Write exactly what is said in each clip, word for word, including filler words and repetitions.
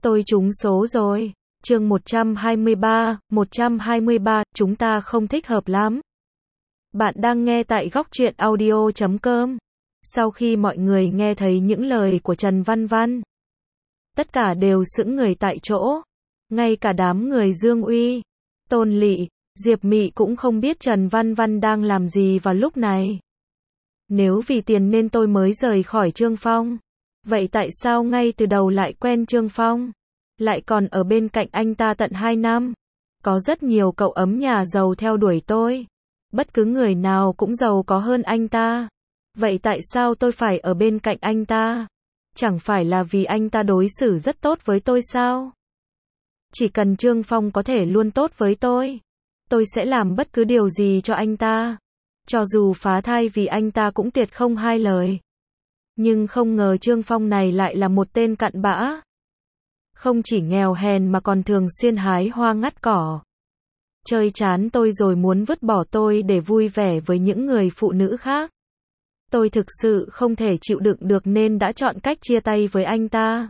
Tôi trúng số rồi. Chương một trăm hai mươi ba, một trăm hai mươi ba, chúng ta không thích hợp lắm. Bạn đang nghe tại góc truyện audio chấm com. Sau khi mọi người nghe thấy những lời của Trần Văn Văn, tất cả đều sững người tại chỗ. Ngay cả đám người Dương Uy, Tôn Lị, Diệp Mị cũng không biết Trần Văn Văn đang làm gì vào lúc này. Nếu vì tiền nên tôi mới rời khỏi Trương Phong, vậy tại sao ngay từ đầu lại quen Trương Phong? Lại còn ở bên cạnh anh ta tận hai năm. Có rất nhiều cậu ấm nhà giàu theo đuổi tôi. Bất cứ người nào cũng giàu có hơn anh ta. Vậy tại sao tôi phải ở bên cạnh anh ta? Chẳng phải là vì anh ta đối xử rất tốt với tôi sao? Chỉ cần Trương Phong có thể luôn tốt với tôi, tôi sẽ làm bất cứ điều gì cho anh ta. Cho dù phá thai vì anh ta cũng tuyệt không hai lời. Nhưng không ngờ Trương Phong này lại là một tên cặn bã. Không chỉ nghèo hèn mà còn thường xuyên hái hoa ngắt cỏ. Chơi chán tôi rồi muốn vứt bỏ tôi để vui vẻ với những người phụ nữ khác. Tôi thực sự không thể chịu đựng được nên đã chọn cách chia tay với anh ta.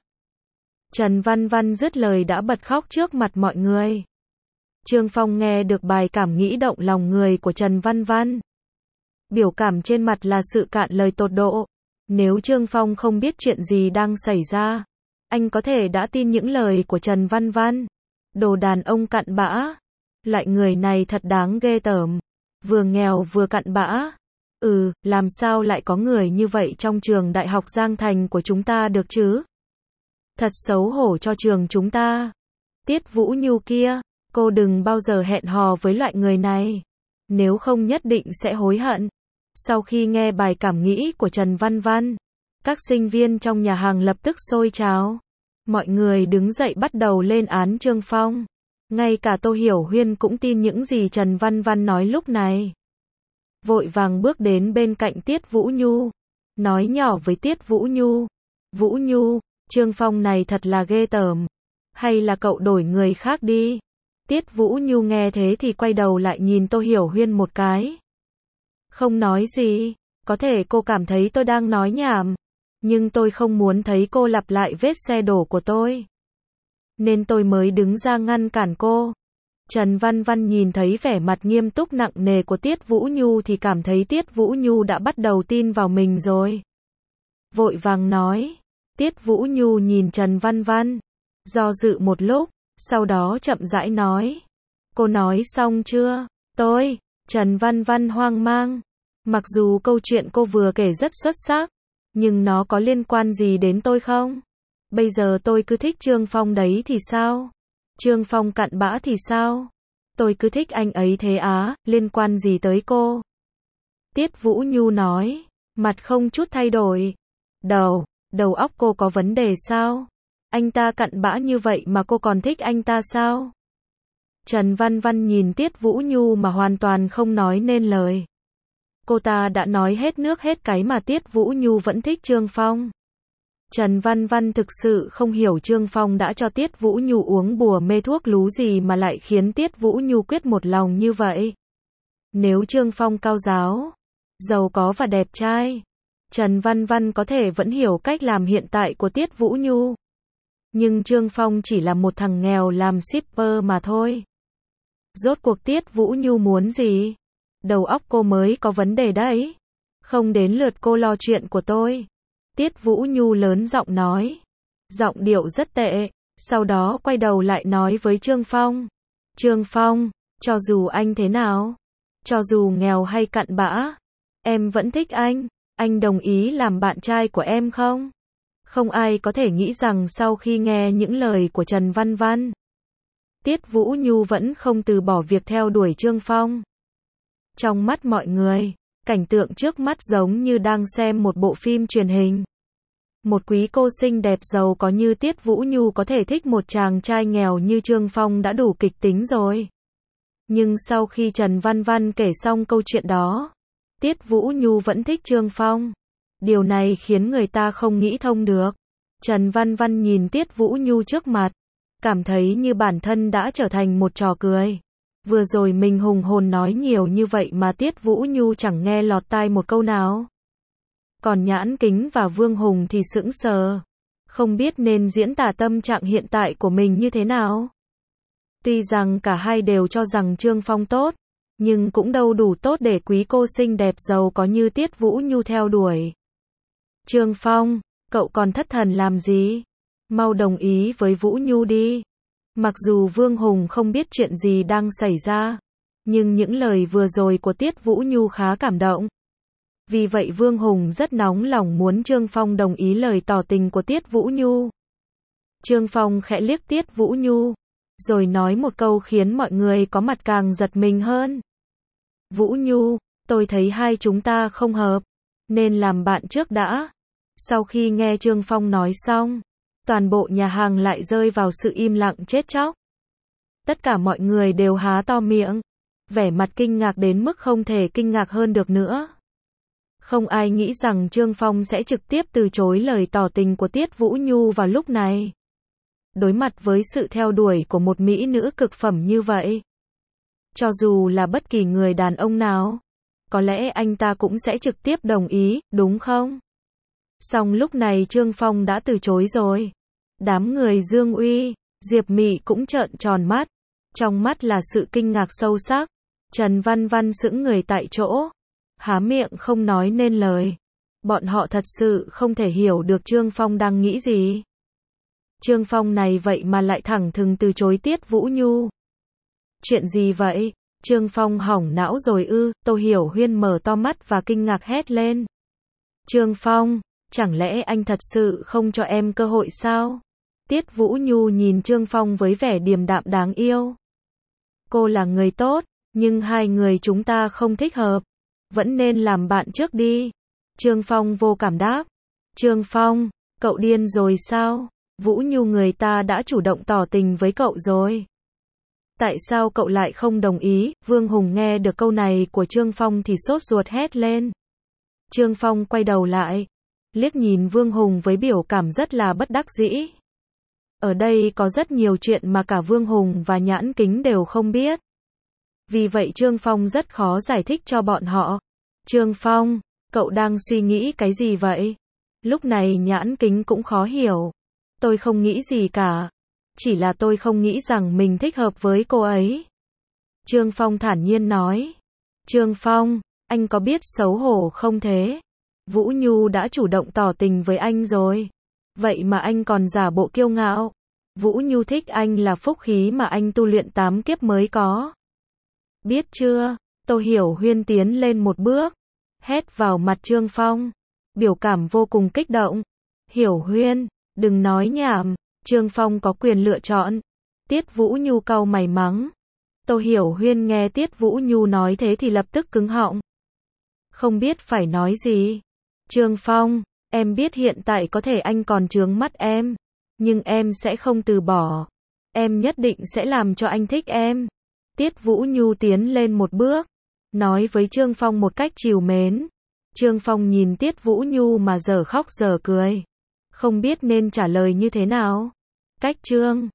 Trần Văn Văn dứt lời đã bật khóc trước mặt mọi người. Trương Phong nghe được bài cảm nghĩ động lòng người của Trần Văn Văn. Biểu cảm trên mặt là sự cạn lời tột độ. Nếu Trương Phong không biết chuyện gì đang xảy ra, anh có thể đã tin những lời của Trần Văn Văn. Đồ đàn ông cặn bã. Loại người này thật đáng ghê tởm. Vừa nghèo vừa cặn bã. Ừ, làm sao lại có người như vậy trong trường đại học Giang Thành của chúng ta được chứ? Thật xấu hổ cho trường chúng ta. Tiết Vũ Nhu kia, cô đừng bao giờ hẹn hò với loại người này. Nếu không nhất định sẽ hối hận. Sau khi nghe bài cảm nghĩ của Trần Văn Văn, các sinh viên trong nhà hàng lập tức sôi trào. Mọi người đứng dậy bắt đầu lên án Trương Phong. Ngay cả Tô Hiểu Huyên cũng tin những gì Trần Văn Văn nói lúc này. Vội vàng bước đến bên cạnh Tiết Vũ Nhu, nói nhỏ với Tiết Vũ Nhu. Vũ Nhu, Trương Phong này thật là ghê tởm. Hay là cậu đổi người khác đi? Tiết Vũ Nhu nghe thế thì quay đầu lại nhìn Tô Hiểu Huyên một cái. Không nói gì, có thể cô cảm thấy tôi đang nói nhảm. Nhưng tôi không muốn thấy cô lặp lại vết xe đổ của tôi. Nên tôi mới đứng ra ngăn cản cô. Trần Văn Văn nhìn thấy vẻ mặt nghiêm túc nặng nề của Tiết Vũ Nhu thì cảm thấy Tiết Vũ Nhu đã bắt đầu tin vào mình rồi. Vội vàng nói. Tiết Vũ Nhu nhìn Trần Văn Văn, do dự một lúc, sau đó chậm rãi nói. Cô nói xong chưa? Tôi, Trần Văn Văn hoang mang. Mặc dù câu chuyện cô vừa kể rất xuất sắc, nhưng nó có liên quan gì đến tôi không? Bây giờ tôi cứ thích Trương Phong đấy thì sao? Trương Phong cặn bã thì sao? Tôi cứ thích anh ấy thế á, liên quan gì tới cô? Tiết Vũ Nhu nói, mặt không chút thay đổi. Đầu, đầu óc cô có vấn đề sao? Anh ta cặn bã như vậy mà cô còn thích anh ta sao? Trần Văn Văn nhìn Tiết Vũ Nhu mà hoàn toàn không nói nên lời. Cô ta đã nói hết nước hết cái mà Tiết Vũ Nhu vẫn thích Trương Phong. Trần Văn Văn thực sự không hiểu Trương Phong đã cho Tiết Vũ Nhu uống bùa mê thuốc lú gì mà lại khiến Tiết Vũ Nhu quyết một lòng như vậy. Nếu Trương Phong cao giáo, giàu có và đẹp trai, Trần Văn Văn có thể vẫn hiểu cách làm hiện tại của Tiết Vũ Nhu. Nhưng Trương Phong chỉ là một thằng nghèo làm shipper mà thôi. Rốt cuộc Tiết Vũ Nhu muốn gì? Đầu óc cô mới có vấn đề đấy. Không đến lượt cô lo chuyện của tôi. Tiết Vũ Nhu lớn giọng nói. Giọng điệu rất tệ. Sau đó quay đầu lại nói với Trương Phong. Trương Phong, cho dù anh thế nào, cho dù nghèo hay cặn bã, em vẫn thích anh. Anh đồng ý làm bạn trai của em không? Không ai có thể nghĩ rằng sau khi nghe những lời của Trần Văn Văn, Tiết Vũ Nhu vẫn không từ bỏ việc theo đuổi Trương Phong. Trong mắt mọi người, cảnh tượng trước mắt giống như đang xem một bộ phim truyền hình. Một quý cô xinh đẹp giàu có như Tiết Vũ Nhu có thể thích một chàng trai nghèo như Trương Phong đã đủ kịch tính rồi. Nhưng sau khi Trần Văn Văn kể xong câu chuyện đó, Tiết Vũ Nhu vẫn thích Trương Phong. Điều này khiến người ta không nghĩ thông được. Trần Văn Văn nhìn Tiết Vũ Nhu trước mặt, cảm thấy như bản thân đã trở thành một trò cười. Vừa rồi mình hùng hồn nói nhiều như vậy mà Tiết Vũ Nhu chẳng nghe lọt tai một câu nào. Còn Nhãn Kính và Vương Hùng thì sững sờ. không biết nên diễn tả tâm trạng hiện tại của mình như thế nào. Tuy rằng cả hai đều cho rằng Trương Phong tốt, nhưng cũng đâu đủ tốt để quý cô xinh đẹp giàu có như Tiết Vũ Nhu theo đuổi. Trương Phong, cậu còn thất thần làm gì? Mau đồng ý với Vũ Nhu đi. Mặc dù Vương Hùng không biết chuyện gì đang xảy ra, nhưng những lời vừa rồi của Tiết Vũ Nhu khá cảm động. Vì vậy Vương Hùng rất nóng lòng muốn Trương Phong đồng ý lời tỏ tình của Tiết Vũ Nhu. Trương Phong khẽ liếc Tiết Vũ Nhu, rồi nói một câu khiến mọi người có mặt càng giật mình hơn. Vũ Nhu, tôi thấy hai chúng ta không hợp, nên làm bạn trước đã. Sau khi nghe Trương Phong nói xong, toàn bộ nhà hàng lại rơi vào sự im lặng chết chóc. Tất cả mọi người đều há to miệng, vẻ mặt kinh ngạc đến mức không thể kinh ngạc hơn được nữa. Không ai nghĩ rằng Trương Phong sẽ trực tiếp từ chối lời tỏ tình của Tiết Vũ Nhu vào lúc này. Đối mặt với sự theo đuổi của một mỹ nữ cực phẩm như vậy, cho dù là bất kỳ người đàn ông nào, có lẽ anh ta cũng sẽ trực tiếp đồng ý, đúng không? Song lúc này Trương Phong đã từ chối rồi. Đám người Dương Uy, Diệp Mị cũng trợn tròn mắt, trong mắt là sự kinh ngạc sâu sắc. Trần Văn Văn sững người tại chỗ, há miệng không nói nên lời. Bọn họ thật sự không thể hiểu được Trương Phong đang nghĩ gì. Trương Phong này vậy mà lại thẳng thừng từ chối Tiết Vũ Nhu. Chuyện gì vậy? Trương Phong hỏng não rồi ư? Tô Hiểu Huyên mở to mắt và kinh ngạc hét lên. Trương Phong, chẳng lẽ anh thật sự không cho em cơ hội sao? Tiết Vũ Nhu nhìn Trương Phong với vẻ điềm đạm đáng yêu. Cô là người tốt, nhưng hai người chúng ta không thích hợp. Vẫn nên làm bạn trước đi. Trương Phong vô cảm đáp. Trương Phong, cậu điên rồi sao? Vũ Nhu người ta đã chủ động tỏ tình với cậu rồi. Tại sao cậu lại không đồng ý? Vương Hùng nghe được câu này của Trương Phong thì sốt ruột hét lên. Trương Phong quay đầu lại, liếc nhìn Vương Hùng với biểu cảm rất là bất đắc dĩ. Ở đây có rất nhiều chuyện mà cả Vương Hùng và Nhãn Kính đều không biết. Vì vậy Trương Phong rất khó giải thích cho bọn họ. Trương Phong, cậu đang suy nghĩ cái gì vậy? Lúc này Nhãn Kính cũng khó hiểu. Tôi không nghĩ gì cả. Chỉ là tôi không nghĩ rằng mình thích hợp với cô ấy. Trương Phong thản nhiên nói. Trương Phong, anh có biết xấu hổ không thế? Vũ Nhu đã chủ động tỏ tình với anh rồi. Vậy mà anh còn giả bộ kiêu ngạo. Vũ Nhu thích anh là phúc khí mà anh tu luyện tám kiếp mới có. Biết chưa? Tô Hiểu Huyên tiến lên một bước, hét vào mặt Trương Phong, biểu cảm vô cùng kích động. Hiểu Huyên, đừng nói nhảm, Trương Phong có quyền lựa chọn. Tiết Vũ Nhu cau mày mắng. Tô Hiểu Huyên nghe Tiết Vũ Nhu nói thế thì lập tức cứng họng. Không biết phải nói gì. Trương Phong, em biết hiện tại có thể anh còn chướng mắt em, nhưng em sẽ không từ bỏ. Em nhất định sẽ làm cho anh thích em. Tiết Vũ Nhu tiến lên một bước, nói với Trương Phong một cách trìu mến. Trương Phong nhìn Tiết Vũ Nhu mà dở khóc dở cười, không biết nên trả lời như thế nào. Cách Trương